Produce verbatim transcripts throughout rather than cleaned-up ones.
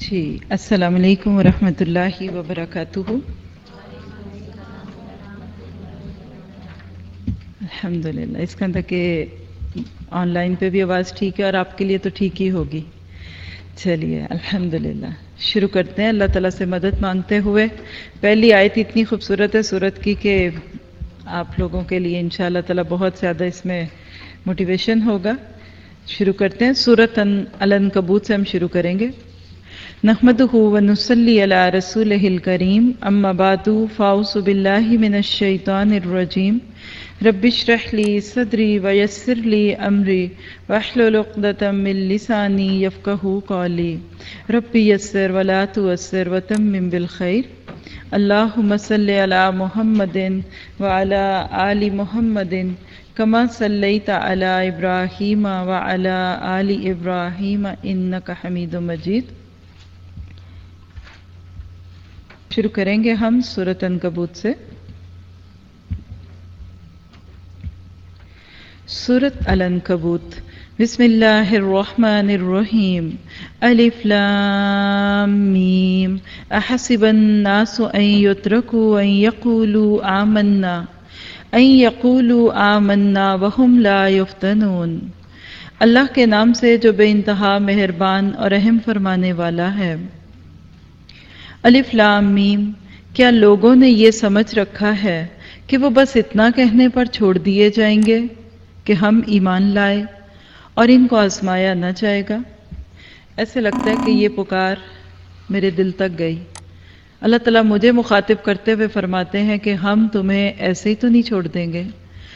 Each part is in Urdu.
جی السلام علیکم ورحمۃ اللہ وبرکاتہ. الحمد للہ. اس کا تھا کہ آن لائن پہ بھی آواز ٹھیک ہے اور آپ کے لیے تو ٹھیک ہی ہوگی. چلیے الحمد للہ شروع کرتے ہیں اللہ تعالیٰ سے مدد مانگتے ہوئے. پہلی آیت اتنی خوبصورت ہے سورت کی کہ آپ لوگوں کے لیے انشاء اللہ تعالیٰ بہت زیادہ اس میں موٹیویشن ہوگا. شروع کرتے ہیں. سورۃ العنکبوت سے ہم شروع کریں گے. نحمدہ ونصلی علی رسولہ الکریم اما بعد فاعوذ باللہ من الشیطان الرجیم رب اشرح لی صدری ویسر لی امری واحلل عقدۃ من لسانی یفقہوا قولی رب یسر ولا تعسر وتمم بالخیر. اللہم صلی علی محمد وعلی آل محمد کما صلیت علی ابراہیم وعلی آل ابراہیم انک حمید مجید. شروع کریں گے ہم سورۃ عنکبوت سے. سورۃ العنکبوت. بسم اللہ الرحمن الرحیم. الف لام میم احسب الناس ان یترکوا ان یقولوا آمنا ان یقولوا آمنا وهم لا یفتنون. اللہ کے نام سے جو بے انتہا مہربان اور رحم فرمانے والا ہے. الف لام میم. کیا لوگوں نے یہ سمجھ رکھا ہے کہ وہ بس اتنا کہنے پر چھوڑ دیے جائیں گے کہ ہم ایمان لائے اور ان کو آزمایا نہ جائے گا؟ ایسے لگتا ہے کہ یہ پکار میرے دل تک گئی. اللہ تعالیٰ مجھے مخاطب کرتے ہوئے فرماتے ہیں کہ ہم تمہیں ایسے ہی تو نہیں چھوڑ دیں گے.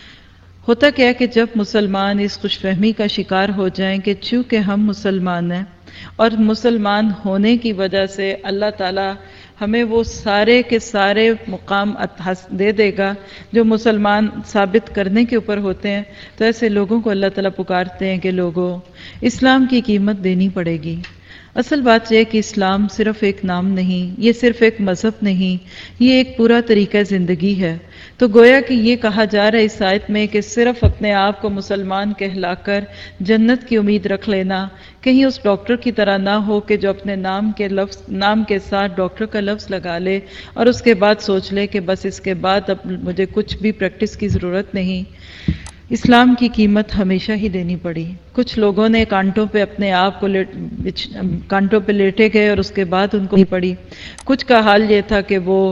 ہوتا کیا ہے کہ جب مسلمان اس خوش فہمی کا شکار ہو جائیں کہ چونکہ ہم مسلمان ہیں اور مسلمان ہونے کی وجہ سے اللہ تعالیٰ ہمیں وہ سارے کے سارے مقام دے دے گا جو مسلمان ثابت کرنے کے اوپر ہوتے ہیں، تو ایسے لوگوں کو اللہ تعالیٰ پکارتے ہیں کہ لوگوں اسلام کی قیمت دینی پڑے گی. اصل بات یہ ہے کہ اسلام صرف ایک نام نہیں، یہ صرف ایک مذہب نہیں، یہ ایک پورا طریقہ زندگی ہے. تو گویا کہ یہ کہا جا رہا ہے اس آیت میں کہ صرف اپنے آپ کو مسلمان کہلا کر جنت کی امید رکھ لینا کہیں اس ڈاکٹر کی طرح نہ ہو کہ جو اپنے نام کے لفظ نام کے ساتھ ڈاکٹر کا لفظ لگا لے اور اس کے بعد سوچ لے کہ بس اس کے بعد اب مجھے کچھ بھی پریکٹس کی ضرورت نہیں. اسلام کی قیمت ہمیشہ ہی دینی پڑی. کچھ لوگوں نے کانٹوں پہ اپنے آپ کو کانٹوں پہ لیٹے گئے اور اس کے بعد ان کو نہیں پڑی. کچھ کا حال یہ تھا کہ وہ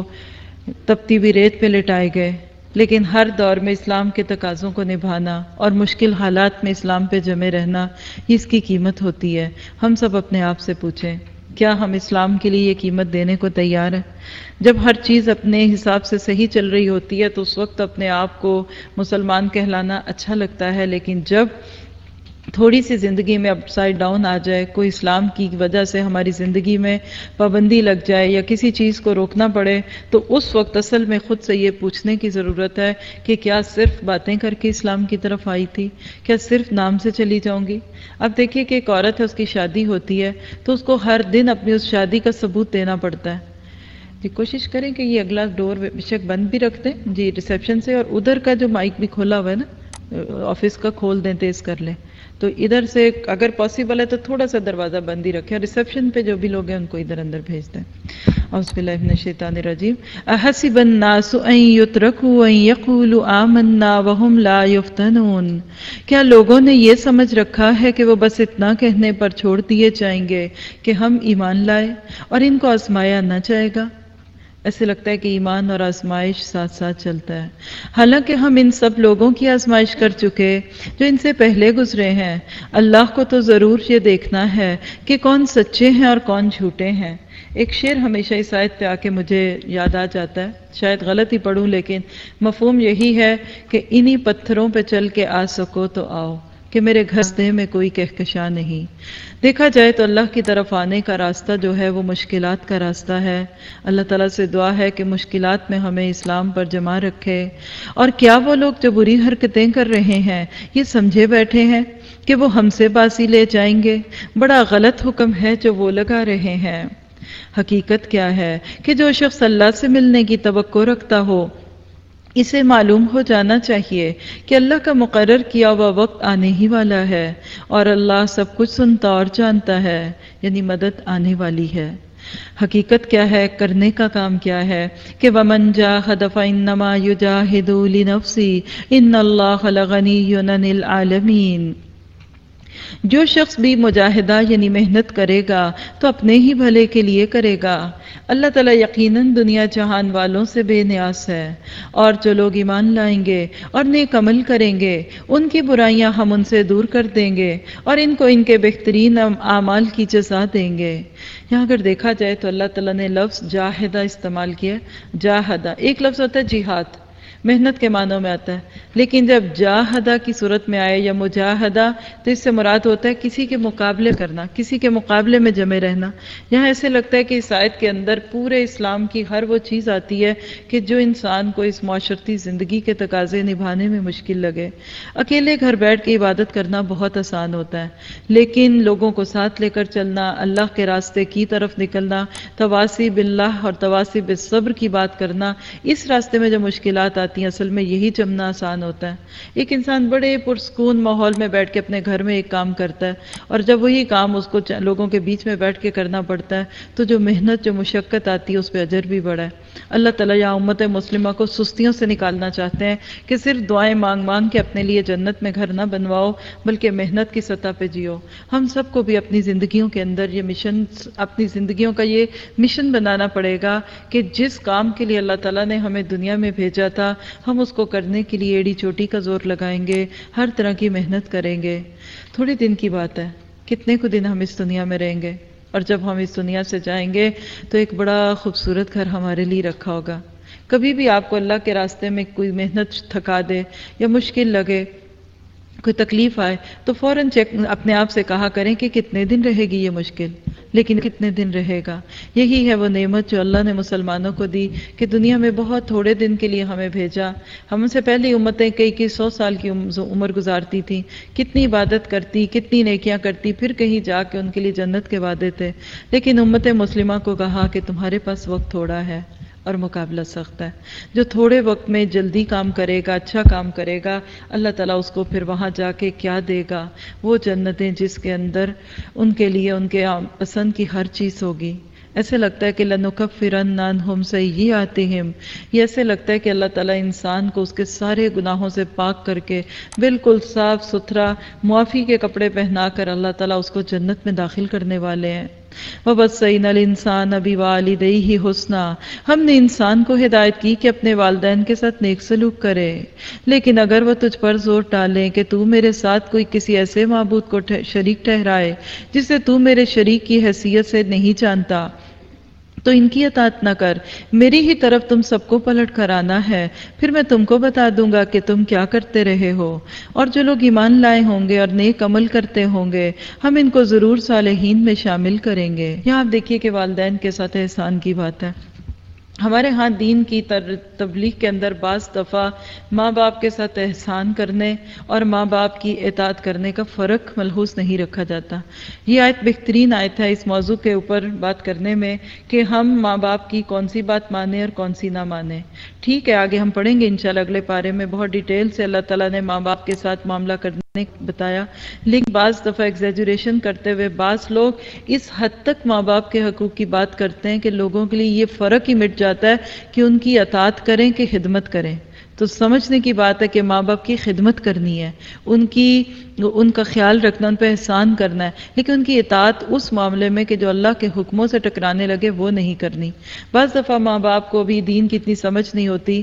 تپتی ہوئی ریت پہ لٹائے گئے. لیکن ہر دور میں اسلام کے تقاضوں کو نبھانا اور مشکل حالات میں اسلام پہ جمے رہنا یہ اس کی قیمت ہوتی ہے. ہم سب اپنے آپ سے پوچھیں کیا ہم اسلام کے لیے یہ قیمت دینے کو تیار ہیں؟ جب ہر چیز اپنے حساب سے صحیح چل رہی ہوتی ہے تو اس وقت اپنے آپ کو مسلمان کہلانا اچھا لگتا ہے، لیکن جب تھوڑی سی زندگی میں اپ سائڈ ڈاؤن آ جائے، کوئی اسلام کی وجہ سے ہماری زندگی میں پابندی لگ جائے یا کسی چیز کو روکنا پڑے، تو اس وقت اصل میں خود سے یہ پوچھنے کی ضرورت ہے کہ کیا صرف باتیں کر کے اسلام کی طرف آئی تھی؟ کیا صرف نام سے چلی جاؤں گی؟ اب دیکھیے کہ ایک عورت ہے، اس کی شادی ہوتی ہے تو اس کو ہر دن اپنی اس شادی کا ثبوت دینا پڑتا ہے. جی کوشش کریں کہ یہ اگلا ڈور بے شک بند بھی رکھ دیں جی ریسیپشن سے، اور ادھر کا جو مائک بھی کھولا ہوا ہے نا آفس کا کھول دیں، تیز کر لیں. تو ادھر سے اگر پاسبل ہے تو تھوڑا سا دروازہ بند ہی رکھیں. ریسیپشن پہ جو بھی لوگ ہیں ان کو ادھر اندر بھیج دیں. اعوذ باللہ من الشیطان الرجیم. احسب الناس ان یترکوا ان یقولوا آمنا وهم لا یفتنون. کیا لوگوں نے یہ سمجھ رکھا ہے کہ وہ بس اتنا کہنے پر چھوڑ دیے جائیں گے کہ ہم ایمان لائے اور ان کو آزمایا نہ جائے گا؟ ایسے لگتا ہے کہ ایمان اور آزمائش ساتھ ساتھ چلتا ہے. حالانکہ ہم ان سب لوگوں کی آزمائش کر چکے جو ان سے پہلے گزرے ہیں. اللہ کو تو ضرور یہ دیکھنا ہے کہ کون سچے ہیں اور کون جھوٹے ہیں. ایک شعر ہمیشہ اس آیت پہ آ کے مجھے یاد آ جاتا ہے، شاید غلط ہی پڑھوں لیکن مفہوم یہی ہے کہ انہی پتھروں پہ چل کے آ سکو تو آؤ کہ میرے گھستے میں کوئی کہکشاں نہیں. دیکھا جائے تو اللہ کی طرف آنے کا راستہ جو ہے وہ مشکلات کا راستہ ہے. اللہ تعالیٰ سے دعا ہے کہ مشکلات میں ہمیں اسلام پر جمع رکھے. اور کیا وہ لوگ جو بری حرکتیں کر رہے ہیں یہ سمجھے بیٹھے ہیں کہ وہ ہم سے باسی لے جائیں گے؟ بڑا غلط حکم ہے جو وہ لگا رہے ہیں. حقیقت کیا ہے کہ جو شخص اللہ سے ملنے کی توقع رکھتا ہو اسے معلوم ہو جانا چاہیے کہ اللہ کا مقرر کیا ہوا وقت آنے ہی والا ہے، اور اللہ سب کچھ سنتا اور جانتا ہے، یعنی مدد آنے والی ہے۔ حقیقت کیا ہے، کرنے کا کام کیا ہے کہ وَمَنْ جَاهَدَ فَإِنَّمَا يُجَاهِدُ لِنَفْسِهِ إِنَّ اللَّهَ لَغَنِيٌّ عَنِ الْعَالَمِينَ۔ جو شخص بھی مجاہدہ یعنی محنت کرے گا تو اپنے ہی بھلے کے لیے کرے گا۔ اللہ تعالیٰ یقیناً دنیا جہان والوں سے بے نیاز ہے، اور جو لوگ ایمان لائیں گے اور نیک عمل کریں گے ان کی برائیاں ہم ان سے دور کر دیں گے اور ان کو ان کے بہترین اعمال کی جزا دیں گے۔ یہاں اگر دیکھا جائے تو اللہ تعالیٰ نے لفظ جاہدہ استعمال کیا۔ جاہدہ ایک لفظ ہوتا ہے جہاد، محنت کے معنوں میں آتا ہے، لیکن جب جاہدہ کی صورت میں آئے یا مجاہدہ تو اس سے مراد ہوتا ہے کسی کے مقابلے کرنا، کسی کے مقابلے میں جمے رہنا۔ یہاں ایسے لگتا ہے کہ اس آیت کے اندر پورے اسلام کی ہر وہ چیز آتی ہے کہ جو انسان کو اس معاشرتی زندگی کے تقاضے نبھانے میں مشکل لگے۔ اکیلے گھر بیٹھ کے عبادت کرنا بہت آسان ہوتا ہے، لیکن لوگوں کو ساتھ لے کر چلنا، اللہ کے راستے کی طرف نکلنا، تواصی باللہ اور تواصی بالصبر کی بات کرنا، اس راستے میں جو مشکلات آتی ہیں اصل میں یہی جمنا آسان ہوتا ہے۔ ایک انسان بڑے پرسکون ماحول میں بیٹھ کے اپنے گھر میں ایک کام کرتا ہے، اور جب وہی کام اس کو لوگوں کے بیچ میں بیٹھ کے کرنا پڑتا ہے تو جو محنت جو مشقت آتی ہے اس پہ اجر بھی بڑا ہے۔ اللہ تعالیٰ یا امت مسلمہ کو سستیوں سے نکالنا چاہتے ہیں کہ صرف دعائیں مانگ مانگ کے اپنے لیے جنت میں گھر نہ بنواؤ، بلکہ محنت کی سطح پہ جیو۔ ہم سب کو بھی اپنی زندگیوں کے اندر یہ مشن، اپنی زندگیوں کا یہ مشن بنانا پڑے گا کہ جس کام کے لیے اللہ تعالیٰ نے ہمیں دنیا میں بھیجا تھا ہم اس کو کرنے کے لیے ایڑی چوٹی کا زور لگائیں گے، ہر طرح کی محنت کریں گے۔ تھوڑی دن کی بات ہے، کتنے کو دن ہم اس دنیا میں رہیں گے، اور جب ہم اس دنیا سے جائیں گے تو ایک بڑا خوبصورت گھر ہمارے لیے رکھا ہوگا۔ کبھی بھی آپ کو اللہ کے راستے میں کوئی محنت تھکا دے یا مشکل لگے، کوئی تکلیف آئے تو فوراً چیک اپنے آپ سے کہا کریں کہ کتنے دن رہے گی یہ مشکل، لیکن کتنے دن رہے گا۔ یہی ہے وہ نعمت جو اللہ نے مسلمانوں کو دی کہ دنیا میں بہت تھوڑے دن کے لیے ہمیں بھیجا۔ ہم سے پہلی امتیں کئی کئی سو سال کی عمر گزارتی تھیں، کتنی عبادت کرتی، کتنی نیکیاں کرتی، پھر کہیں جا کے ان کے لیے جنت کے وعدے تھے، لیکن امت مسلمہ کو کہا کہ تمہارے پاس وقت تھوڑا ہے اور مقابلہ سخت ہے۔ جو تھوڑے وقت میں جلدی کام کرے گا، اچھا کام کرے گا، اللہ تعالیٰ اس کو پھر وہاں جا کے کیا دے گا؟ وہ جنتیں جس کے اندر ان کے لیے ان کے پسند کی ہر چیز ہوگی۔ ایسے لگتا ہے کہ لَنُكَفِّرَنَّ عَنْهُمْ سَيِّئَاتِهِمْ، یہ ایسے لگتا ہے کہ اللہ تعالیٰ انسان کو اس کے سارے گناہوں سے پاک کر کے بالکل صاف ستھرا معافی کے کپڑے پہنا کر اللہ تعالیٰ اس کو جنت میں داخل کرنے والے ہیں۔ وَوَصَّيْنَا الْإِنسَانَ بِوَالِدَيْهِ حُسْنًا، ہم نے انسان کو ہدایت کی کہ اپنے والدین کے ساتھ نیک سلوک کرے، لیکن اگر وہ تجھ پر زور ڈالیں کہ تو میرے ساتھ کوئی کسی ایسے معبود کو شریک ٹھہرائے جسے تو میرے شریک کی حیثیت سے نہیں جانتا تو ان کی اطاعت نہ کر، میری ہی طرف تم سب کو پلٹ کر آنا ہے، پھر میں تم کو بتا دوں گا کہ تم کیا کرتے رہے ہو۔ اور جو لوگ ایمان لائے ہوں گے اور نیک عمل کرتے ہوں گے ہم ان کو ضرور صالحین میں شامل کریں گے۔ یہاں آپ دیکھیے کہ والدین کے ساتھ احسان کی بات ہے۔ ہمارے ہاں دین کی تبلیغ کے اندر بعض دفعہ ماں باپ کے ساتھ احسان کرنے اور ماں باپ کی اطاعت کرنے کا فرق ملحوظ نہیں رکھا جاتا۔ یہ آیت بہترین آیت ہے اس موضوع کے اوپر بات کرنے میں کہ ہم ماں باپ کی کون سی بات مانیں اور کون سی نہ مانیں۔ ٹھیک ہے، آگے ہم پڑھیں گے انشاءاللہ اگلے پارے میں بہت ڈیٹیل سے اللہ تعالیٰ نے ماں باپ کے ساتھ معاملہ کرنے بتایا، لیکن بعض دفعہ ایگزیجوریشن کرتے ہوئے بعض لوگ اس حد تک ماں باپ کے حقوق کی بات کرتے ہیں کہ لوگوں کے لیے یہ فرق ہی مٹ جاتا ہے کہ ان کی اطاعت کریں کہ خدمت کریں۔ تو سمجھنے کی بات ہے کہ ماں باپ کی خدمت کرنی ہے، ان کی ان کا خیال رکھنا، ان پہ احسان کرنا ہے، لیکن ان کی اطاعت اس معاملے میں کہ جو اللہ کے حکموں سے ٹکرانے لگے وہ نہیں کرنی۔ بعض دفعہ ماں باپ کو بھی دین کی اتنی سمجھ نہیں ہوتی،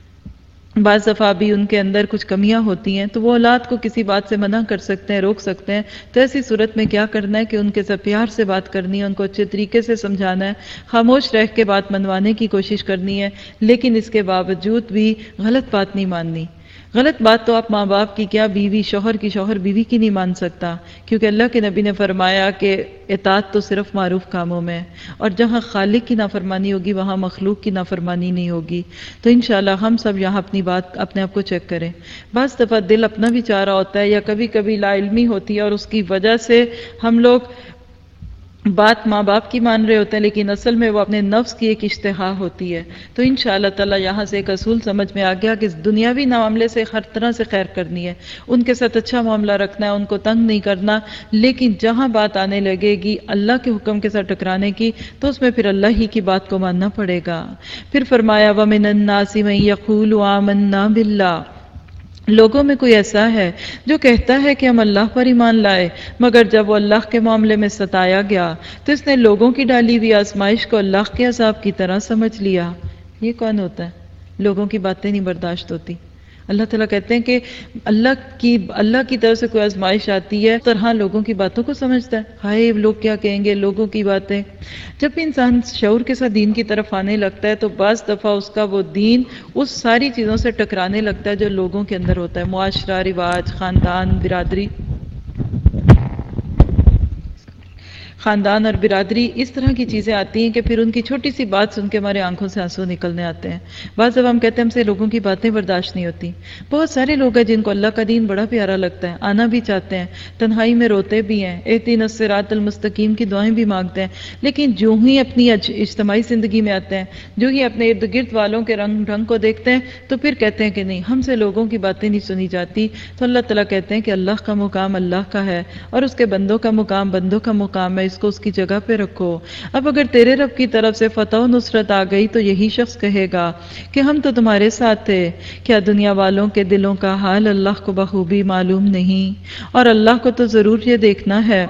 بعض دفعہ بھی ان کے اندر کچھ کمیاں ہوتی ہیں تو وہ اولاد کو کسی بات سے منع کر سکتے ہیں، روک سکتے ہیں۔ تو ایسی صورت میں کیا کرنا ہے کہ ان کے ساتھ پیار سے بات کرنی ہے، ان کو اچھے طریقے سے سمجھانا ہے، خاموش رہ کے بات منوانے کی کوشش کرنی ہے، لیکن اس کے باوجود بھی غلط بات نہیں ماننی۔ غلط بات تو آپ ماں باپ کی کیا، بیوی شوہر کی، شوہر بیوی کی نہیں مان سکتا، کیونکہ اللہ کے نبی نے فرمایا کہ اطاعت تو صرف معروف کاموں میں، اور جہاں خالق کی نافرمانی ہوگی وہاں مخلوق کی نافرمانی نہیں ہوگی۔ تو انشاءاللہ ہم سب یہاں اپنی بات اپنے آپ کو چیک کریں۔ بعض دفعہ دل اپنا بھی چاہ رہا ہوتا ہے یا کبھی کبھی لا علمی ہوتی ہے اور اس کی وجہ سے ہم لوگ بات ماں باپ کی مان رہے ہوتے ہیں لیکن اصل میں وہ اپنے نفس کی ایک اشتہا ہوتی ہے. تو انشاءاللہ تعالی یہاں سے ایک اصول سمجھ میں آ گیا کہ دنیاوی معاملے سے ہر طرح سے خیر کرنی ہے، ان کے ساتھ اچھا معاملہ رکھنا ہے، ان کو تنگ نہیں کرنا، لیکن جہاں بات آنے لگے گی اللہ کے حکم کے ساتھ ٹکرانے کی تو اس میں پھر اللہ ہی کی بات کو ماننا پڑے گا. پھر فرمایا وَمِنَ النَّاسِ مَن يَقُولُ آمَنَّا بِاللَّهِ، لوگوں میں کوئی ایسا ہے جو کہتا ہے کہ ہم اللہ پر ایمان لائے، مگر جب وہ اللہ کے معاملے میں ستایا گیا تو اس نے لوگوں کی ڈالی ہوئی آزمائش کو اللہ کے عذاب کی طرح سمجھ لیا. یہ کون ہوتا ہے؟ لوگوں کی باتیں نہیں برداشت ہوتی. اللہ تعالیٰ کہتے ہیں کہ اللہ کی اللہ کی طرف سے کوئی آزمائش آتی ہے طرح لوگوں کی باتوں کو سمجھتا ہے. ہائے لوگ کیا کہیں گے، لوگوں کی باتیں. جب بھی انسان شعور کے ساتھ دین کی طرف آنے لگتا ہے تو بعض دفعہ اس کا وہ دین اس ساری چیزوں سے ٹکرانے لگتا ہے جو لوگوں کے اندر ہوتا ہے، معاشرہ، رواج، خاندان، برادری خاندان اور برادری اس طرح کی چیزیں آتی ہیں کہ پھر ان کی چھوٹی سی بات سن کے ہمارے آنکھوں سے آنسو نکلنے آتے ہیں. بعض جب ہم کہتے ہیں ہم سے لوگوں کی باتیں برداشت نہیں ہوتی. بہت سارے لوگ ہیں جن کو اللہ کا دین بڑا پیارا لگتا ہے، آنا بھی چاہتے ہیں، تنہائی میں روتے بھی ہیں، اہدنا الصراط المستقیم کی دعائیں بھی مانگتے ہیں، لیکن جو ہی اپنی اجتماعی زندگی میں آتے ہیں، جو ہی اپنے ارد گرد والوں کے رنگ ڈھنگ کو دیکھتے ہیں تو پھر کہتے ہیں کہ نہیں، ہم سے لوگوں کی باتیں نہیں سنی جاتی. تو اللہ تعالیٰ کہتے ہیں کہ اللہ کا مقام اللہ کا ہے اور اس کے بندوں کا مقام بندوں کا مقام ہے، اس کو اس کی جگہ پہ رکھو. اب اگر تیرے رب کی طرف سے فتح و نصرت آ گئی تو یہی شخص کہے گا کہ ہم تو تمہارے ساتھ تھے. کیا دنیا والوں کے دلوں کا حال اللہ کو بخوبی معلوم نہیں؟ اور اللہ کو تو ضرور یہ دیکھنا ہے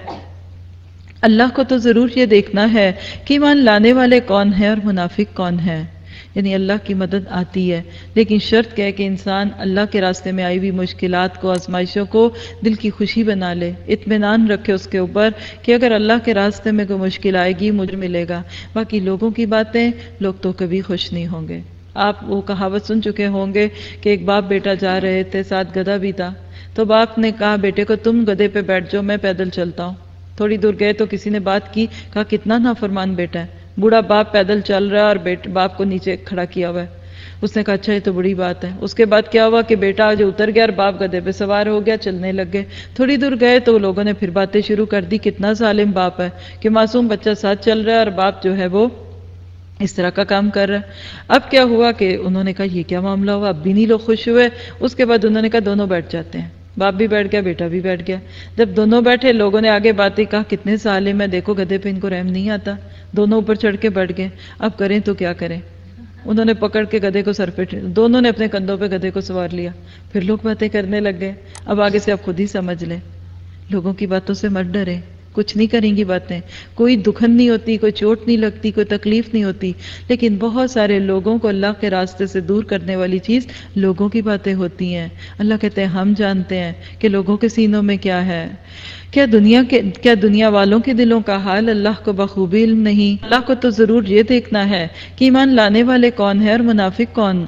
اللہ کو تو ضرور یہ دیکھنا ہے کہ ایمان لانے والے کون ہیں اور منافق کون ہیں. یعنی اللہ کی مدد آتی ہے، لیکن شرط کیا ہے کہ انسان اللہ کے راستے میں آئی ہوئی مشکلات کو، آزمائشوں کو دل کی خوشی بنا لے، اطمینان رکھے اس کے اوپر کہ اگر اللہ کے راستے میں کوئی مشکل آئے گی مجھے ملے گا. باقی لوگوں کی باتیں، لوگ تو کبھی خوش نہیں ہوں گے. آپ وہ کہاوت سن چکے ہوں گے کہ ایک باپ بیٹا جا رہے تھے، ساتھ گدھا بھی تھا، تو باپ نے کہا بیٹے کو تم گدھے پہ بیٹھ جاؤ، میں پیدل چلتا ہوں. تھوڑی دور گئے تو کسی نے بات کی، کہا کتنا نافرمان بیٹا ہے، بوڑھا باپ پیدل چل رہا ہے اور بیٹ باپ کو نیچے کھڑا کیا ہوا ہے. اس نے کہا اچھا یہ تو بڑی بات ہے. اس کے بعد کیا ہوا کہ بیٹا جو اتر گیا اور باپ گدھے پہ سوار ہو گیا، چلنے لگ گئے. تھوڑی دور گئے تو لوگوں نے پھر باتیں شروع کر دی، کتنا ظالم باپ ہے کہ معصوم بچہ ساتھ چل رہا ہے اور باپ جو ہے وہ اس طرح کا کام کر رہا ہے. اب کیا ہوا کہ انہوں نے کہا یہ کیا معاملہ ہوا، اب بھی نہیں لوگ خوش ہوئے. اس کے بعد انہوں نے کہا دونوں بیٹھ جاتے ہیں. باپ بھی بیٹھ گیا، بیٹا بھی بیٹھ گیا. جب دونوں بیٹھے لوگوں نے آگے باتیں کہا کتنے ظالم ہے، دیکھو گدھے پہ ان کو رحم نہیں آتا. دونوں اوپر چڑھ کے بیٹھ گئے. اب کریں تو کیا کریں؟ انہوں نے پکڑ کے گدھے کو سر پہ، دونوں نے اپنے کندھوں پہ گدھے کو سوار لیا. پھر لوگ باتیں کرنے لگ گئے. اب آگے سے آپ خود ہی سمجھ لیں، لوگوں کی باتوں سے مت ڈریں، کچھ نہیں کریں گی باتیں، کوئی دکھن نہیں ہوتی، کوئی چوٹ نہیں لگتی، کوئی تکلیف نہیں ہوتی، لیکن بہت سارے لوگوں کو اللہ کے راستے سے دور کرنے والی چیز لوگوں کی باتیں ہوتی ہیں. اللہ کہتے ہیں ہم جانتے ہیں کہ لوگوں کے سینوں میں کیا ہے. کیا دنیا کے کیا دنیا والوں کے دلوں کا حال اللہ کو بخوبی علم نہیں؟ اللہ کو تو ضرور یہ دیکھنا ہے کہ ایمان لانے والے کون ہیں اور منافق کون.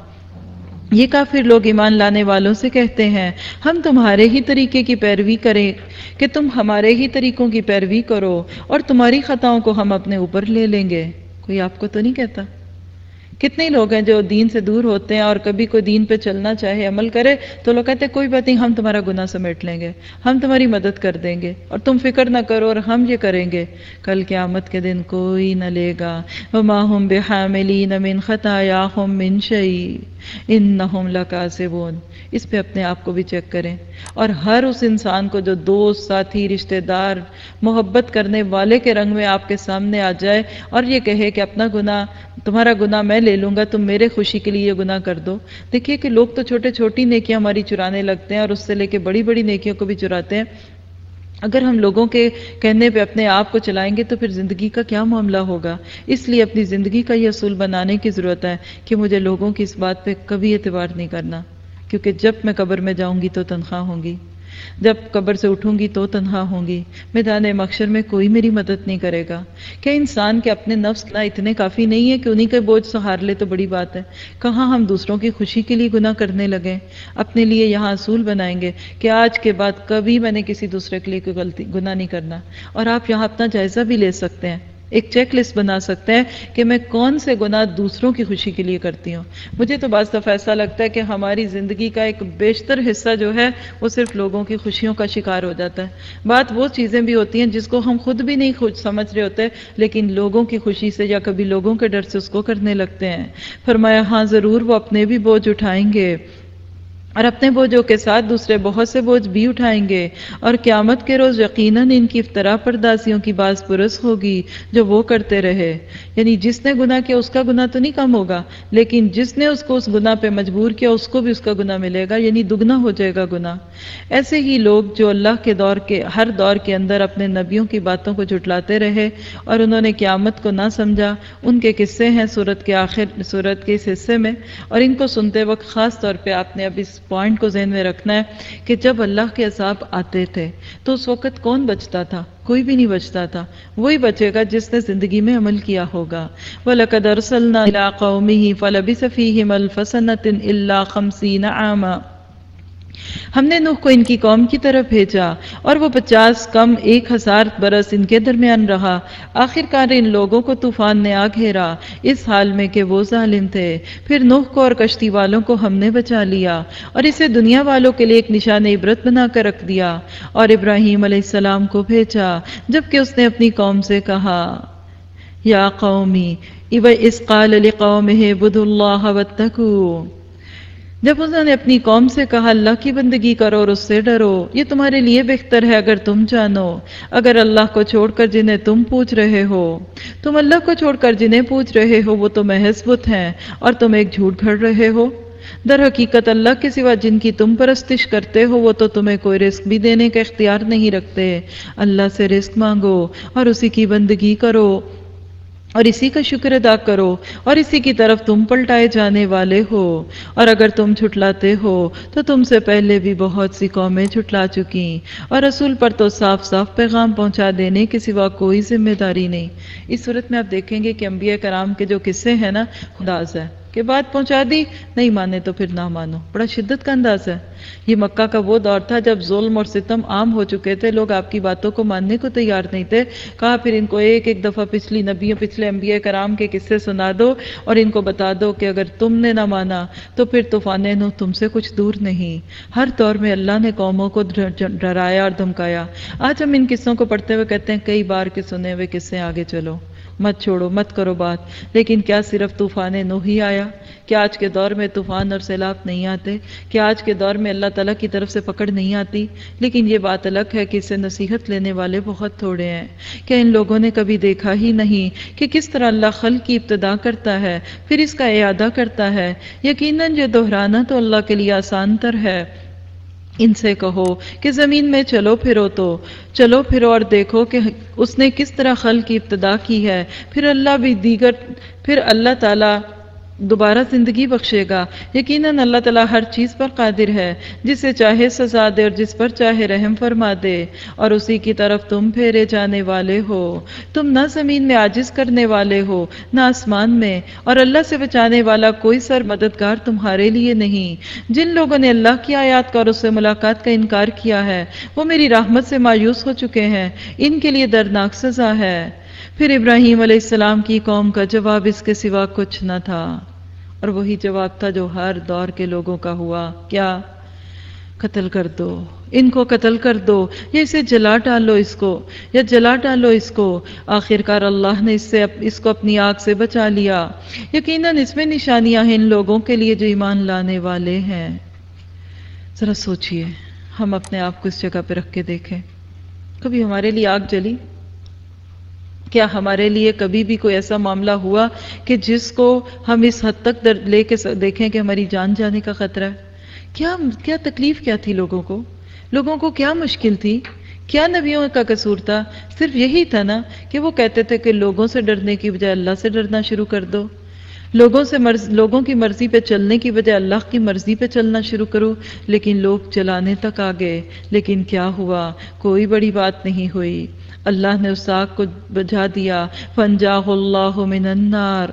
یہ کافر لوگ ایمان لانے والوں سے کہتے ہیں ہم تمہارے ہی طریقے کی پیروی کریں کہ تم ہمارے ہی طریقوں کی پیروی کرو اور تمہاری خطاؤں کو ہم اپنے اوپر لے لیں گے. کوئی آپ کو تو نہیں کہتا؟ کتنے لوگ ہیں جو دین سے دور ہوتے ہیں اور کبھی کوئی دین پہ چلنا چاہے، عمل کرے تو لوگ کہتے ہیں کوئی بات نہیں، ہم تمہارا گناہ سمیٹ لیں گے، ہم تمہاری مدد کر دیں گے اور تم فکر نہ کرو اور ہم یہ کریں گے. کل قیامت کے دن کوئی نہ لے گا. وما هم بحاملین من خطاياهم من شيء انہم لکاذبون. اس پہ اپنے آپ کو بھی چیک کریں. اور ہر اس انسان کو جو دوست، ساتھی، رشتہ دار، محبت کرنے والے کے رنگ میں آپ کے سامنے آ جائے اور یہ کہے کہ اپنا گناہ، تمہارا گناہ میں لے لوں گا، تم میرے خوشی کے لیے یہ گناہ کر دو. دیکھیے کہ لوگ تو چھوٹے چھوٹی نیکیاں ہماری چرانے لگتے ہیں اور اس سے لے کے بڑی بڑی نیکیوں کو بھی چراتے ہیں. اگر ہم لوگوں کے کہنے پہ اپنے آپ کو چلائیں گے تو پھر زندگی کا کیا معاملہ ہوگا؟ اس لیے اپنی زندگی کا یہ اصول بنانے کی ضرورت ہے کہ مجھے لوگوں کی اس بات پہ کبھی اعتبار نہیں کرنا، کیونکہ جب میں قبر میں جاؤں گی تو تنہا ہوں گی، جب قبر سے اٹھوں گی تو تنہا ہوں گی، میدان محشر میں کوئی میری مدد نہیں کرے گا. کیا انسان کے اپنے نفس نہ اتنے کافی نہیں ہے کہ انہی کے بوجھ سہار لے تو بڑی بات ہے؟ کہاں ہم دوسروں کی خوشی کے لیے گناہ کرنے لگے؟ اپنے لیے یہاں اصول بنائیں گے کہ آج کے بعد کبھی میں نے کسی دوسرے کے لیے کوئی غلطی گناہ نہیں کرنا. اور آپ یہاں اپنا جائزہ بھی لے سکتے ہیں ایک چیک لسٹ بنا سکتے ہیں کہ میں کون سے گناہ دوسروں کی خوشی کے لیے کرتی ہوں۔ مجھے تو بعض دفعہ ایسا لگتا ہے کہ ہماری زندگی کا ایک بیشتر حصہ جو ہے وہ صرف لوگوں کی خوشیوں کا شکار ہو جاتا ہے۔ بات وہ چیزیں بھی ہوتی ہیں جس کو ہم خود بھی نہیں خود سمجھ رہے ہوتے، لیکن لوگوں کی خوشی سے یا کبھی لوگوں کے ڈر سے اس کو کرنے لگتے ہیں۔ فرمایا ہاں ضرور وہ اپنے بھی بوجھ اٹھائیں گے اور اپنے بوجھوں کے ساتھ دوسرے بہت سے بوجھ بھی اٹھائیں گے، اور قیامت کے روز یقیناً ان کی افترا پردازیوں کی باز پرس ہوگی جو وہ کرتے رہے۔ یعنی جس نے گناہ کیا اس کا گناہ تو نہیں کم ہوگا، لیکن جس نے اس کو اس گناہ پہ مجبور کیا اس کو بھی اس کا گناہ ملے گا، یعنی دگنا ہو جائے گا گناہ۔ ایسے ہی لوگ جو اللہ کے دور کے ہر دور کے اندر اپنے نبیوں کی باتوں کو جھٹلاتے رہے اور انہوں نے قیامت کو نہ سمجھا، ان کے قصے ہیں سورت کے آخر سورت کے اس حصے میں، اور ان کو سنتے وقت خاص طور پہ آپ نے اب اس پوائنٹ کو ذہن میں رکھنا ہے کہ جب اللہ کے عذاب آتے تھے تو اس وقت کون بچتا تھا؟ کوئی بھی نہیں بچتا تھا، وہی بچے گا جس نے زندگی میں عمل کیا ہوگا۔ وَلَقَدْ أَرْسَلْنَا إِلَىٰ قَوْمِهِ فَلَبِثَ فِيهِمْ أَلْفَ سَنَةٍ إِلَّا خَمْسِينَ عَامًا۔ ہم نے نوح کو ان کی قوم کی طرف بھیجا اور وہ پچاس کم ایک ہزار برس ان کے درمیان رہا۔ آخر کار ان لوگوں کو طوفان نے آ گھیرا اس حال میں کہ وہ ظالم تھے۔ پھر نوح کو اور کشتی والوں کو ہم نے بچا لیا اور اسے دنیا والوں کے لیے ایک نشان عبرت بنا کر رکھ دیا، اور ابراہیم علیہ السلام کو بھیجا جبکہ اس نے اپنی قوم سے کہا یا قومی اِذْ قَالَ لِقَوْمِهِ اعْبُدُوا اللَّهَ وَاتَّقُوهُ، جب انہوں نے اپنی قوم سے کہا اللہ کی بندگی کرو اور اس سے ڈرو، یہ تمہارے لیے بہتر ہے اگر تم جانو۔ اگر اللہ کو چھوڑ کر جنہیں تم پوچھ رہے ہو، تم اللہ کو چھوڑ کر جنہیں پوچھ رہے ہو وہ تو محض بت ہیں اور تم ایک جھوٹ گھڑ رہے ہو۔ در حقیقت اللہ کے سوا جن کی تم پرستش کرتے ہو وہ تو تمہیں کوئی رزق بھی دینے کا اختیار نہیں رکھتے۔ اللہ سے رزق مانگو اور اسی کی بندگی کرو اور اسی کا شکر ادا کرو اور اسی کی طرف تم پلٹائے جانے والے ہو۔ اور اگر تم جھٹلاتے ہو تو تم سے پہلے بھی بہت سی قومیں جھٹلا چکی، اور رسول پر تو صاف صاف پیغام پہنچا دینے کے سوا کوئی ذمہ داری نہیں۔ اس صورت میں آپ دیکھیں گے کہ انبیاء کرام کے جو قصے ہیں نا، انداز ہے کہ بات پہنچا دی، نہیں مانے تو پھر نہ مانو، بڑا شدت کا انداز ہے۔ یہ مکہ کا وہ دور تھا جب ظلم اور ستم عام ہو چکے تھے، لوگ آپ کی باتوں کو ماننے کو تیار نہیں تھے۔ کہا پھر ان کو ایک ایک دفعہ پچھلی نبیوں پچھلے انبیاء کرام کے قصے سنا دو اور ان کو بتا دو کہ اگر تم نے نہ مانا تو پھر طوفان نوح تم سے کچھ دور نہیں۔ ہر دور میں اللہ نے قوموں کو ڈرایا اور دھمکایا۔ آج ہم ان قصوں کو پڑھتے ہوئے کہتے ہیں کئی بار کے سنے ہوئے قصے آگے چلو، مت چھوڑو، مت کرو بات، لیکن کیا صرف طوفان نوح ہی آیا؟ کیا آج کے دور میں طوفان اور سیلاب نہیں آتے؟ کیا آج کے دور میں اللہ تعالیٰ کی طرف سے پکڑ نہیں آتی؟ لیکن یہ بات الگ ہے کہ اس سے نصیحت لینے والے بہت تھوڑے ہیں۔ کیا ان لوگوں نے کبھی دیکھا ہی نہیں کہ کس طرح اللہ خلق کی ابتدا کرتا ہے پھر اس کا اعادہ کرتا ہے؟ یقیناً یہ دہرانا تو اللہ کے لیے آسان تر ہے۔ ان سے کہو کہ زمین میں چلو پھرو تو چلو پھرو اور دیکھو کہ اس نے کس طرح خلق کی ابتدا کی ہے، پھر اللہ بھی دیگر پھر اللہ تعالیٰ دوبارہ زندگی بخشے گا۔ یقیناً اللہ تعالیٰ ہر چیز پر قادر ہے، جسے چاہے سزا دے اور جس پر چاہے رحم فرما دے، اور اسی کی طرف تم پھیرے جانے والے ہو۔ تم نہ زمین میں عاجز کرنے والے ہو نہ آسمان میں، اور اللہ سے بچانے والا کوئی سر مددگار تمہارے لیے نہیں۔ جن لوگوں نے اللہ کی آیات کا اور اس سے ملاقات کا انکار کیا ہے وہ میری رحمت سے مایوس ہو چکے ہیں، ان کے لیے دردناک سزا ہے۔ پھر ابراہیم علیہ السلام کی قوم کا جواب اس کے سوا کچھ نہ تھا، اور وہی جواب تھا جو ہر دور کے لوگوں کا ہوا۔ کیا؟ قتل کر دو، ان کو قتل کر دو، یا اسے جلا ڈالو اس کو یا جلا ڈالو اس کو۔ آخرکار اللہ نے اس سے اس کو اپنی آگ سے بچا لیا۔ یقیناً اس میں نشانیاں ہیں ان لوگوں کے لیے جو ایمان لانے والے ہیں۔ ذرا سوچئے، ہم اپنے آپ کو اس جگہ پہ رکھ کے دیکھیں، کبھی ہمارے لیے آگ جلی؟ کیا ہمارے لیے کبھی بھی کوئی ایسا معاملہ ہوا کہ جس کو ہم اس حد تک لے کے دیکھیں کہ ہماری جان جانے کا خطرہ ہے؟ کیا کیا تکلیف کیا تھی لوگوں کو؟ لوگوں کو کیا مشکل تھی؟ کیا نبیوں کا قصور تھا؟ صرف یہی تھا نا کہ وہ کہتے تھے کہ لوگوں سے ڈرنے کی بجائے اللہ سے ڈرنا شروع کر دو، لوگوں سے مرض لوگوں کی مرضی پہ چلنے کی بجائے اللہ کی مرضی پہ چلنا شروع کرو۔ لیکن لوگ چلانے تک آ گئے، لیکن کیا ہوا؟ کوئی بڑی بات نہیں ہوئی۔ اللہ نے اس آگ کو بجھا دیا، فَانْجَاهُ اللَّهُ مِنَ النَّارِ،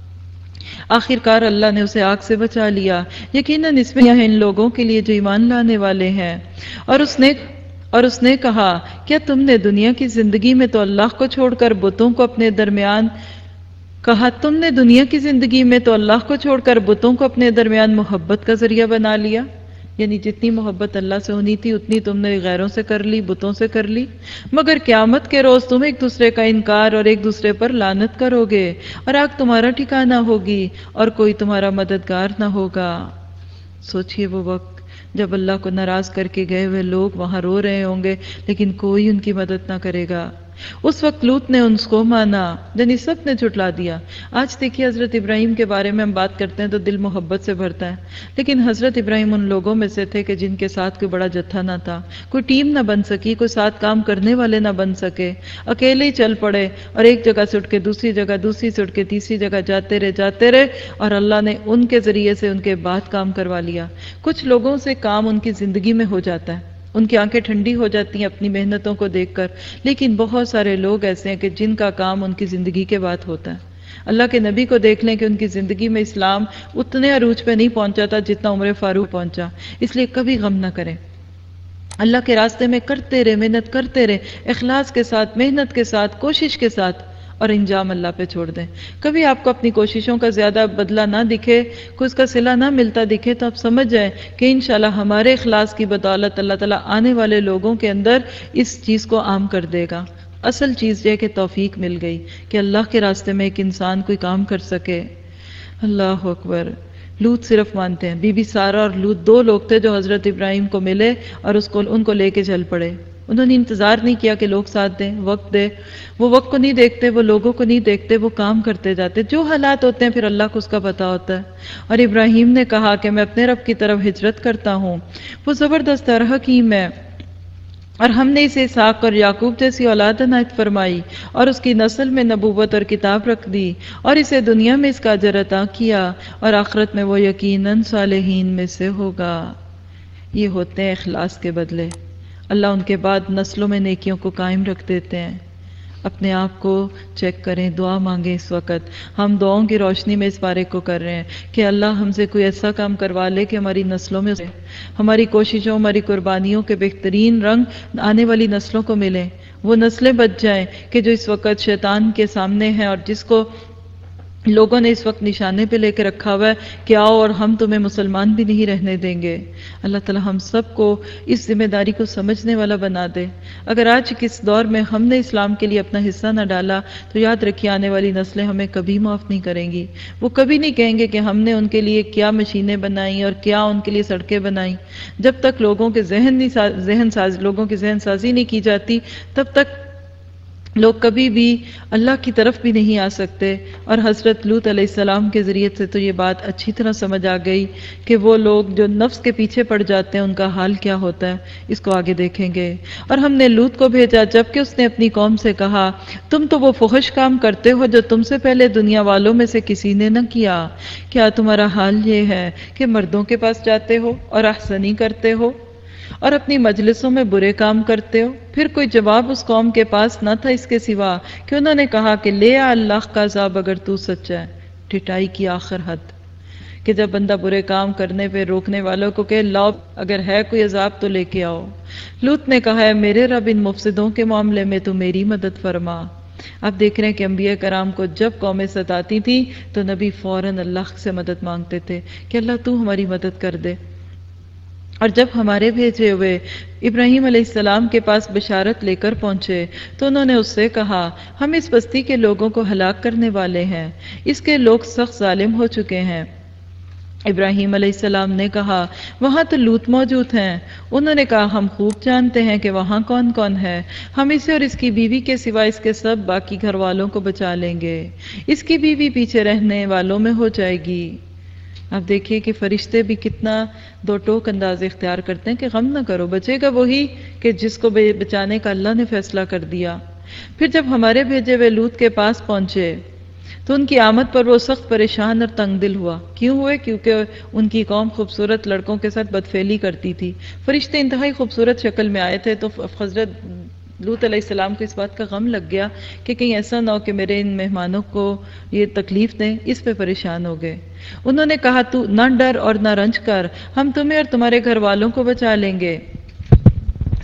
آخر کار اللہ نے اسے آگ سے بچا لیا۔ یقیناً اس میں ہے ان لوگوں کے لیے جو ایمان لانے والے ہیں، اور اس نے اور اس نے کہا کیا تم نے دنیا کی زندگی میں تو اللہ کو چھوڑ کر بتوں کو اپنے درمیان کہا تم نے دنیا کی زندگی میں تو اللہ کو چھوڑ کر بتوں کو اپنے درمیان محبت کا ذریعہ بنا لیا، یعنی جتنی محبت اللہ سے ہونی تھی اتنی تم نے غیروں سے کر لی، بتوں سے کر لی، مگر قیامت کے روز تم ایک دوسرے کا انکار اور ایک دوسرے پر لعنت کرو گے اور آگ تمہارا ٹھکانہ ہوگی اور کوئی تمہارا مددگار نہ ہوگا۔ سوچئے وہ وقت جب اللہ کو ناراض کر کے گئے ہوئے لوگ وہاں رو رہے ہوں گے لیکن کوئی ان کی مدد نہ کرے گا۔ اس وقت لوط نے ان کو مانا، یعنی سب نے جھٹلا دیا۔ آج دیکھیے حضرت ابراہیم کے بارے میں ہم بات کرتے ہیں تو دل محبت سے بھرتا ہے، لیکن حضرت ابراہیم ان لوگوں میں سے تھے کہ جن کے ساتھ کوئی بڑا جتھا نہ تھا، کوئی ٹیم نہ بن سکی، کوئی ساتھ کام کرنے والے نہ بن سکے، اکیلے ہی چل پڑے اور ایک جگہ سے اٹھ کے دوسری جگہ، دوسری سے اٹھ کے تیسری جگہ جاتے رہے جاتے رہے اور اللہ نے ان کے ذریعے سے ان کے بعد کام کروا لیا۔ کچھ لوگوں سے کام ان کی زندگی میں ہو جاتا ہے، ان کی آنکھیں ٹھنڈی ہو جاتی ہیں اپنی محنتوں کو دیکھ کر، لیکن بہت سارے لوگ ایسے ہیں کہ جن کا کام ان کی زندگی کے بعد ہوتا ہے۔ اللہ کے نبی کو دیکھ لیں کہ ان کی زندگی میں اسلام اتنے عروج پہ نہیں پہنچا تھا جتنا عمر فاروق پہنچا، اس لیے کبھی غم نہ کریں، اللہ کے راستے میں کرتے رہے، محنت کرتے رہے، اخلاص کے ساتھ، محنت کے ساتھ، کوشش کے ساتھ، اور انجام اللہ پہ چھوڑ دیں۔ کبھی آپ کو اپنی کوششوں کا زیادہ بدلہ نہ دکھے، کوئی اس کا صلہ نہ ملتا دکھے، تو آپ سمجھ جائیں کہ انشاءاللہ ہمارے اخلاص کی بدولت اللہ تعالیٰ آنے والے لوگوں کے اندر اس چیز کو عام کر دے گا۔ اصل چیز یہ ہے کہ توفیق مل گئی کہ اللہ کے راستے میں ایک انسان کوئی کام کر سکے۔ اللہ اکبر۔ لوط صرف مانتے ہیں، بی بی سارہ اور لوط دو لوگ تھے جو حضرت ابراہیم کو ملے اور اس کو ان کو لے کے چل پڑے۔ انہوں نے انتظار نہیں کیا کہ لوگ ساتھ دیں، وقت دے، وہ وقت کو نہیں دیکھتے، وہ لوگوں کو نہیں دیکھتے، وہ کام کرتے جاتے، جو حالات ہوتے ہیں پھر اللہ کو اس کا پتہ ہوتا ہے۔ اور ابراہیم نے کہا کہ میں اپنے رب کی طرف ہجرت کرتا ہوں، وہ زبردست اور حکیم ہے، اور ہم نے اسے اسحاق اور یعقوب جیسی اولاد عنایت فرمائی اور اس کی نسل میں نبوت اور کتاب رکھ دی اور اسے دنیا میں اس کا اجر عطا کیا اور آخرت میں وہ یقیناً صالحین میں سے ہوگا۔ یہ ہوتے ہیں اخلاص کے بدلے۔ اللہ ان کے بعد نسلوں میں نیکیوں کو قائم رکھ دیتے ہیں۔ اپنے آپ کو چیک کریں، دعا مانگیں۔ اس وقت ہم دعاؤں کی روشنی میں اس بارے کو کر رہے ہیں کہ اللہ ہم سے کوئی ایسا کام کروا لے کہ ہماری نسلوں میں ہماری کوششوں، ہماری قربانیوں کے بہترین رنگ آنے والی نسلوں کو ملیں، وہ نسلیں بچ جائیں کہ جو اس وقت شیطان کے سامنے ہیں اور جس کو لوگوں نے اس وقت نشانے پہ لے کے رکھا ہوا ہے کہ آؤ اور ہم تمہیں مسلمان بھی نہیں رہنے دیں گے۔ اللہ تعالی ہم سب کو اس ذمہ داری کو سمجھنے والا بنا دے۔ اگر آج کس دور میں ہم نے اسلام کے لیے اپنا حصہ نہ ڈالا تو یاد رکھیے آنے والی نسلیں ہمیں کبھی معاف نہیں کریں گی۔ وہ کبھی نہیں کہیں گے کہ ہم نے ان کے لیے کیا مشینیں بنائیں اور کیا ان کے لیے سڑکیں بنائیں۔ جب تک لوگوں کے ذہن نہیں ذہن ساز لوگوں کی ذہن سازی نہیں کی جاتی تب تک لوگ کبھی بھی اللہ کی طرف بھی نہیں آ سکتے۔ اور حضرت لوط علیہ السلام کے ذریعے سے تو یہ بات اچھی طرح سمجھ آ گئی کہ وہ لوگ جو نفس کے پیچھے پڑ جاتے ہیں ان کا حال کیا ہوتا ہے، اس کو آگے دیکھیں گے۔ اور ہم نے لوط کو بھیجا جبکہ اس نے اپنی قوم سے کہا تم تو وہ فحش کام کرتے ہو جو تم سے پہلے دنیا والوں میں سے کسی نے نہ کیا، کیا تمہارا حال یہ ہے کہ مردوں کے پاس جاتے ہو اور احسنی کرتے ہو اور اپنی مجلسوں میں برے کام کرتے ہو؟ پھر کوئی جواب اس قوم کے پاس نہ تھا اس کے سوا کہ انہوں نے کہا کہ لے آ اللہ کا عذاب اگر تو سچا ہے۔ ٹھٹائی کی آخر حد کہ جب بندہ برے کام کرنے پہ روکنے والوں کو کہ لاؤ اگر ہے کوئی عذاب تو لے کے آؤ۔ لوط نے کہا ہے میرے رب ان مفسدوں کے معاملے میں تو میری مدد فرما۔ آپ دیکھ رہے ہیں کہ انبیاء کرام کو جب قومیں ستاتی تھیں تو نبی فوراً اللہ سے مدد مانگتے تھے کہ اللہ تو ہماری مدد کر دے۔ اور جب ہمارے بھیجے ہوئے ابراہیم علیہ السلام کے پاس بشارت لے کر پہنچے تو انہوں نے اس سے کہا ہم اس بستی کے لوگوں کو ہلاک کرنے والے ہیں، اس کے لوگ سخت ظالم ہو چکے ہیں۔ ابراہیم علیہ السلام نے کہا وہاں تو لوط موجود ہیں۔ انہوں نے کہا ہم خوب جانتے ہیں کہ وہاں کون کون ہے، ہم اسے اور اس کی بیوی کے سوا اس کے سب باقی گھر والوں کو بچا لیں گے، اس کی بیوی پیچھے رہنے والوں میں ہو جائے گی۔ اب دیکھیے کہ فرشتے بھی کتنا دو ٹوک انداز اختیار کرتے ہیں کہ غم نہ کرو، بچے گا وہی کہ جس کو بچانے کا اللہ نے فیصلہ کر دیا۔ پھر جب ہمارے بھیجے ہوئے لوط کے پاس پہنچے تو ان کی آمد پر وہ سخت پریشان اور تنگ دل ہوا۔ کیوں ہوئے؟ کیونکہ ان کی قوم خوبصورت لڑکوں کے ساتھ بدفعلی کرتی تھی۔ فرشتے انتہائی خوبصورت شکل میں آئے تھے تو حضرت لوط علیہ السلام کو اس بات کا غم لگ گیا کہ کہیں ایسا نہ ہو کہ میرے ان مہمانوں کو یہ تکلیف دیں، اس پہ پریشان ہو گئے۔ انہوں نے کہا تو نہ ڈر اور نہ رنج کر، ہم تمہیں اور تمہارے گھر والوں کو بچا لیں گے۔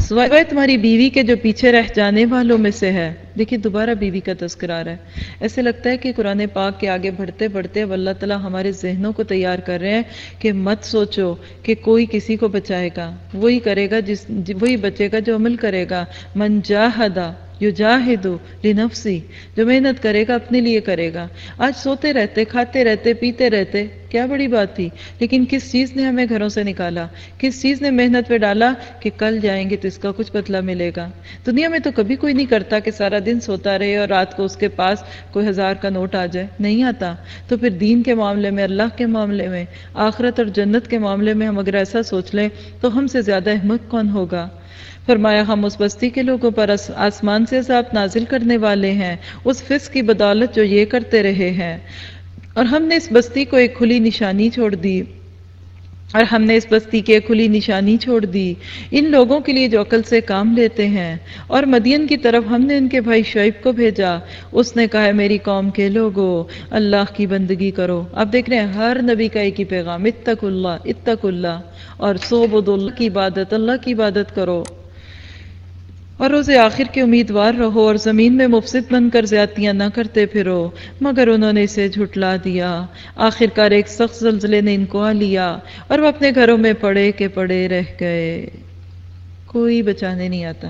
سوائے تمہاری بیوی کے جو پیچھے رہ جانے والوں میں سے ہے. دیکھیے دوبارہ بیوی کا تذکرہ آ رہا ہے. ایسے لگتا ہے کہ قرآن پاک کے آگے بڑھتے بڑھتے اب اللہ تعالیٰ ہمارے ذہنوں کو تیار کر رہے ہیں کہ مت سوچو کہ کوئی کسی کو بچائے گا. وہی کرے گا جس وہی بچے گا جو عمل کرے گا. من جاہدہ یجاہد لنفسی، جو محنت کرے گا اپنے لیے کرے گا. آج سوتے رہتے، کھاتے رہتے، پیتے رہتے، کیا بڑی بات تھی، لیکن کس چیز نے ہمیں گھروں سے نکالا، کس چیز نے محنت پہ ڈالا کہ کل جائیں گے تو اس کا کچھ بدلہ ملے گا. دنیا میں تو کبھی کوئی نہیں کرتا کہ سارا دن سوتا رہے اور رات کو اس کے پاس کوئی ہزار کا نوٹ آ جائے، نہیں آتا. تو پھر دین کے معاملے میں، اللہ کے معاملے میں، آخرت اور جنت کے معاملے میں ہم اگر ایسا سوچ لیں تو ہم سے زیادہ احمق کون ہوگا. فرمایا ہم اس بستی کے لوگوں پر آسمان سے عذاب نازل کرنے والے ہیں اس فسق کی بدولت جو یہ کرتے رہے ہیں. اور ہم نے اس بستی کو ایک کھلی نشانی چھوڑ دی اور ہم نے اس بستی کی ایک کھلی نشانی چھوڑ دی ان لوگوں کے لیے جو عقل سے کام لیتے ہیں. اور مدین کی طرف ہم نے ان کے بھائی شعیب کو بھیجا. اس نے کہا میری قوم کے لوگوں اللہ کی بندگی کرو. آپ دیکھ رہے ہیں ہر نبی کا ایک ہی پیغام، اتقوا اللہ اتقوا اللہ، اور سوبدوا اللہ کی عبادت، اللہ کی عبادت کرو اور روز آخر کے امیدوار رہو اور زمین میں مفسد بن کر زیادتیاں نہ کرتے پھرو. مگر انہوں نے اسے جھٹلا دیا. آخرکار ایک سخت زلزلے نے ان کو آ لیا اور وہ اپنے گھروں میں پڑے کے پڑے رہ گئے. کوئی بچانے نہیں آتا.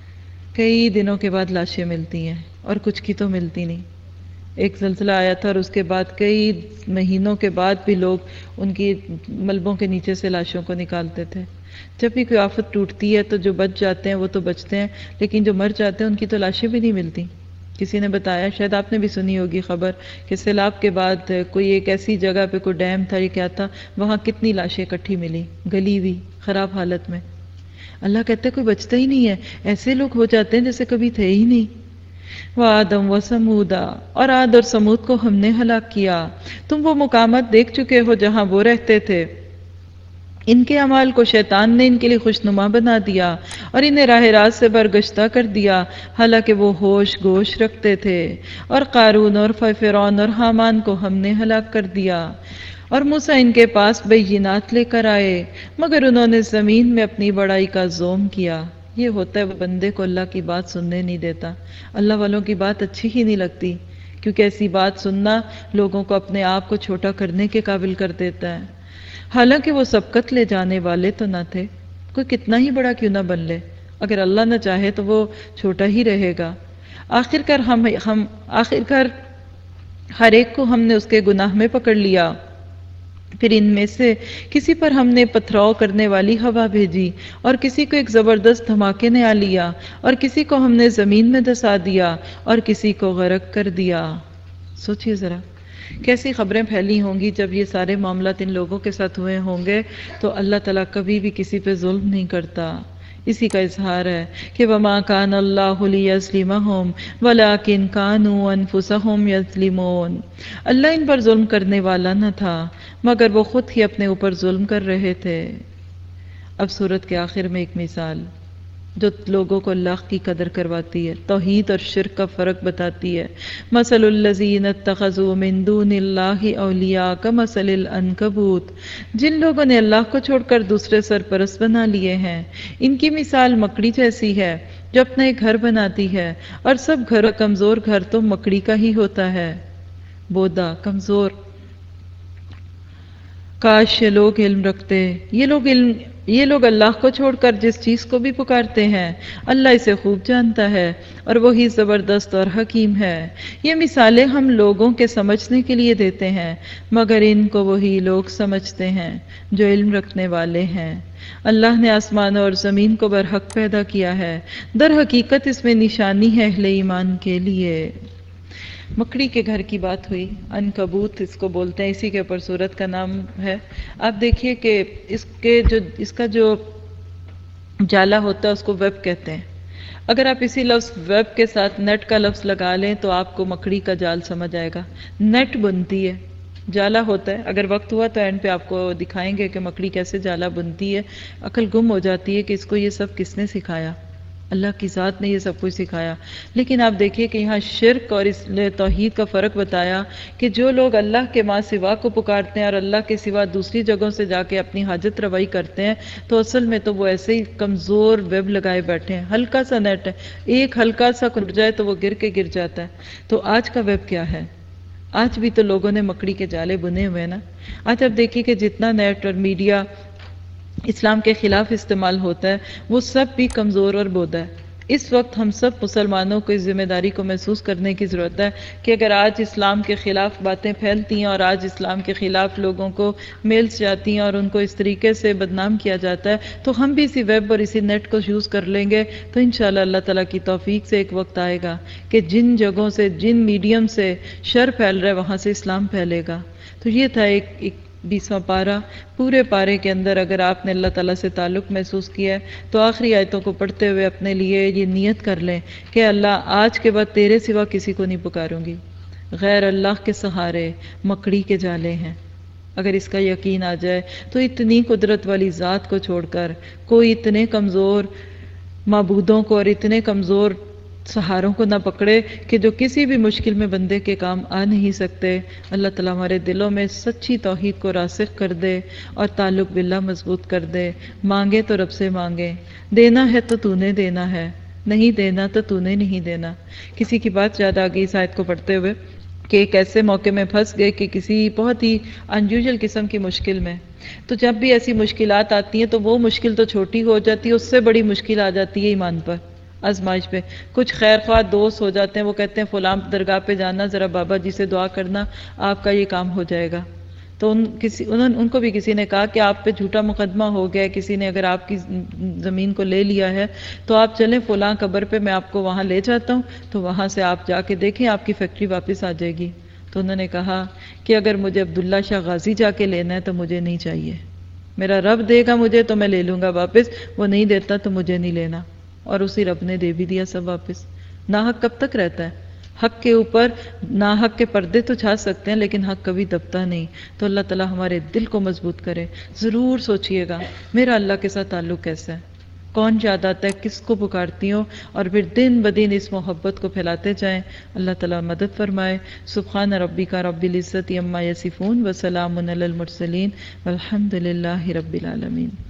کئی دنوں کے بعد لاشیں ملتی ہیں اور کچھ کی تو ملتی نہیں. ایک زلزلہ آیا تھا اور اس کے بعد کئی مہینوں کے بعد بھی لوگ ان کی ملبوں کے نیچے سے لاشوں کو نکالتے تھے. جب بھی کوئی آفت ٹوٹتی ہے تو جو بچ جاتے ہیں وہ تو بچتے ہیں، لیکن جو مر جاتے ہیں ان کی تو لاشیں بھی نہیں ملتی. کسی نے بتایا، شاید آپ نے بھی سنی ہوگی خبر، کہ سیلاب کے بعد کوئی ایک ایسی جگہ پہ کوئی ڈیم تھا یا کیا تھا، وہاں کتنی لاشیں اکٹھی ملی، گلی ہوئی، خراب حالت میں. اللہ کہتے کوئی بچتا ہی نہیں ہے، ایسے لوگ ہو جاتے ہیں جیسے کبھی تھے ہی نہیں. وَآدَمْ وَثَمُودَ، اور عاد اور سمود کو ہم نے ہلاک کیا. تم وہ مقامات دیکھ چکے ہو جہاں وہ رہتے تھے. ان کے اعمال کو شیطان نے ان کے لیے خوشنما بنا دیا اور انہیں راہ راست سے برگشتہ کر دیا، حالانکہ وہ ہوش گوش رکھتے تھے. اور قارون اور فرعون اور حامان کو ہم نے ہلاک کر دیا. اور موسیٰ ان کے پاس بینات لے کر آئے، مگر انہوں نے زمین میں اپنی بڑائی کا زوم کیا. یہ ہوتا ہے وہ بندے کو اللہ کی بات سننے نہیں دیتا. اللہ والوں کی بات اچھی ہی نہیں لگتی، کیونکہ ایسی بات سننا لوگوں کو اپنے آپ کو چھوٹا کرنے کے قابل کر دیتا ہے. حالانکہ وہ سبقت لے جانے والے تو نہ تھے. کوئی کتنا ہی بڑا کیوں نہ بن لے، اگر اللہ نہ چاہے تو وہ چھوٹا ہی رہے گا. آخرکار ہم ہم آخرکار ہر ایک کو ہم نے اس کے گناہ میں پکڑ لیا. پھر ان میں سے کسی پر ہم نے پتھراؤ کرنے والی ہوا بھیجی اور کسی کو ایک زبردست دھماکے نے آ لیا اور کسی کو ہم نے زمین میں دھسا دیا اور کسی کو غرق کر دیا. سوچئے ذرا کیسی خبریں پھیلی ہوں گی جب یہ سارے معاملات ان لوگوں کے ساتھ ہوئے ہوں گے. تو اللہ تعالیٰ کبھی بھی کسی پہ ظلم نہیں کرتا. اسی کا اظہار ہے کہ وَمَا كَانَ اللَّهُ لِيَظْلِمَهُمْ وَلَكِنْ كَانُوا أَنفُسَهُمْ يَظْلِمُونَ. اللہ ان پر ظلم کرنے والا نہ تھا مگر وہ خود ہی اپنے اوپر ظلم کر رہے تھے. اب سورت کے آخر میں ایک مثال جو لوگوں کو اللہ کی قدر کرواتی ہے، توحید اور شرک کا فرق بتاتی ہے. مثل الذین اتخذوا من دون اللہ اولیاء کمثل العنکبوت. جن لوگوں نے اللہ کو چھوڑ کر دوسرے سرپرست بنا لیے ہیں، ان کی مثال مکڑی جیسی ہے جو اپنا ایک گھر بناتی ہے، اور سب گھر کمزور گھر تو مکڑی کا ہی ہوتا ہے. بودا کمزور. کاش یہ لوگ علم رکھتے. یہ لوگ علم یہ لوگ اللہ کو چھوڑ کر جس چیز کو بھی پکارتے ہیں اللہ اسے خوب جانتا ہے اور وہی زبردست اور حکیم ہے. یہ مثالیں ہم لوگوں کے سمجھنے کے لیے دیتے ہیں مگر ان کو وہی لوگ سمجھتے ہیں جو علم رکھنے والے ہیں. اللہ نے آسمان اور زمین کو برحق پیدا کیا ہے، در حقیقت اس میں نشانی ہے اہل ایمان کے لیے. مکڑی کے گھر کی بات ہوئی، عنکبوت اس کو بولتے ہیں، اسی کے اوپر سورت کا نام ہے. آپ دیکھیے کہ اس کے جو اس کا جو جالا ہوتا ہے اس کو ویب کہتے ہیں. اگر آپ اسی لفظ ویب کے ساتھ نیٹ کا لفظ لگا لیں تو آپ کو مکڑی کا جال سمجھ آئے گا. نیٹ بنتی ہے، جالا ہوتا ہے. اگر وقت ہوا تو اینڈ پہ آپ کو دکھائیں گے کہ مکڑی کیسے جالا بنتی ہے. عقل گم ہو جاتی ہے کہ اس کو یہ سب کس نے سکھایا. اللہ کی ذات نے یہ سب کچھ سکھایا۔ لیکن آپ دیکھیے کہ یہاں شرک اور اس توحید کا فرق بتایا کہ جو لوگ اللہ کے ماں سوا کو پکارتے ہیں اور اللہ کے سوا دوسری جگہوں سے جا کے اپنی حاجت روائی کرتے ہیں، تو اصل میں تو وہ ایسے ہی کمزور ویب لگائے بیٹھے ہیں۔ ہلکا سا نیٹ ہے، ایک ہلکا سا ٹوٹ جائے تو وہ گر کے گر جاتا ہے۔ تو آج کا ویب کیا ہے؟ آج بھی تو لوگوں نے مکڑی کے جالے بنے ہوئے ہیں نا۔ آج آپ دیکھیے کہ جتنا نیٹ اور میڈیا اسلام کے خلاف استعمال ہوتا ہے وہ سب بھی کمزور اور بودا ہے۔ اس وقت ہم سب مسلمانوں کو اس ذمہ داری کو محسوس کرنے کی ضرورت ہے کہ اگر آج اسلام کے خلاف باتیں پھیلتی ہیں اور آج اسلام کے خلاف لوگوں کو میلز جاتی ہیں اور ان کو اس طریقے سے بدنام کیا جاتا ہے، تو ہم بھی اسی ویب اور اسی نیٹ کو یوز کر لیں گے تو انشاءاللہ اللہ تعالیٰ کی توفیق سے ایک وقت آئے گا کہ جن جگہوں سے، جن میڈیم سے شر پھیل رہا ہے وہاں سے اسلام پھیلے گا۔ تو یہ تھا ایک ایک بیسواں پارہ۔ پورے پارے کے اندر اگر آپ نے اللہ تعالیٰ سے تعلق محسوس کیا ہے تو آخری آیتوں کو پڑھتے ہوئے اپنے لیے یہ نیت کر لیں کہ اللہ آج کے بعد تیرے سوا کسی کو نہیں پکاروں گی، غیر اللہ کے سہارے مکڑی کے جالے ہیں۔ اگر اس کا یقین آ جائے تو اتنی قدرت والی ذات کو چھوڑ کر کوئی اتنے کمزور معبودوں کو اور اتنے کمزور سہاروں کو نہ پکڑے کہ جو کسی بھی مشکل میں بندے کے کام آ نہیں سکتے۔ اللہ تعالیٰ ہمارے دلوں میں سچی توحید کو راسخ کر دے اور تعلق باللہ مضبوط کر دے۔ مانگے تو رب سے مانگے، دینا ہے تو تو نے دینا ہے، نہیں دینا تو تو نے نہیں دینا۔ کسی کی بات یاد آ گئی اس آیت کو پڑھتے ہوئے کہ ایک ایسے موقع میں پھنس گئے کہ کسی بہت ہی انیوژل قسم کی مشکل میں، تو جب بھی ایسی مشکلات آتی ہیں تو وہ مشکل تو چھوٹی ہو جاتی ہے، اس سے بڑی مشکل آ جاتی ہے ایمان پر، آزمائش پہ۔ کچھ خیر خواہ دوست ہو جاتے ہیں، وہ کہتے ہیں فلاں درگاہ پہ جانا، ذرا بابا جی سے دعا کرنا، آپ کا یہ کام ہو جائے گا۔ تو ان کسی انہوں ان کو بھی کسی نے کہا کہ آپ پہ جھوٹا مقدمہ ہو گیا ہے، کسی نے اگر آپ کی زمین کو لے لیا ہے تو آپ چلیں فلاں قبر پہ، میں آپ کو وہاں لے جاتا ہوں، تو وہاں سے آپ جا کے دیکھیں آپ کی فیکٹری واپس آ جائے گی۔ تو انہوں نے کہا کہ اگر مجھے عبداللہ شاہ غازی جا کے لینا ہے تو مجھے نہیں چاہیے، میرا رب دے گا مجھے تو میں لے لوں گا واپس، وہ نہیں دیتا تو مجھے نہیں لینا۔ اور اسی رب نے دے بھی دیا سب واپس۔ ناحق کب تک رہتا ہے؟ حق کے اوپر ناحق کے پردے تو چھا سکتے ہیں لیکن حق کبھی دبتا نہیں۔ تو اللہ تعالیٰ ہمارے دل کو مضبوط کرے۔ ضرور سوچئے گا میرا اللہ کے ساتھ تعلق کیسا ہے، کون یاد آتا ہے، کس کو پکارتی ہوں، اور پھر دن بدن اس محبت کو پھیلاتے جائیں۔ اللہ تعالیٰ مدد فرمائے۔ سبحان ربک رب العزت عما یصفون وسلام علی المرسلین والحمد للہ رب العالمین۔